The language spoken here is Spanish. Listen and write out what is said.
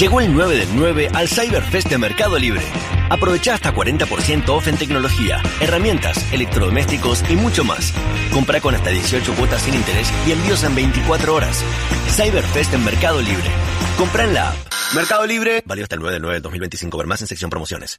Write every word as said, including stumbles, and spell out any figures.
Llegó el nueve del nueve al Cyberfest de Mercado Libre. Aprovecha hasta cuarenta por ciento off en tecnología, herramientas, electrodomésticos y mucho más. Compra con hasta dieciocho cuotas sin interés y envíos en veinticuatro horas. Cyberfest en Mercado Libre. Compra en la app. Mercado Libre. Válido hasta el nueve del nueve del dos mil veinticinco. Ver más en sección promociones.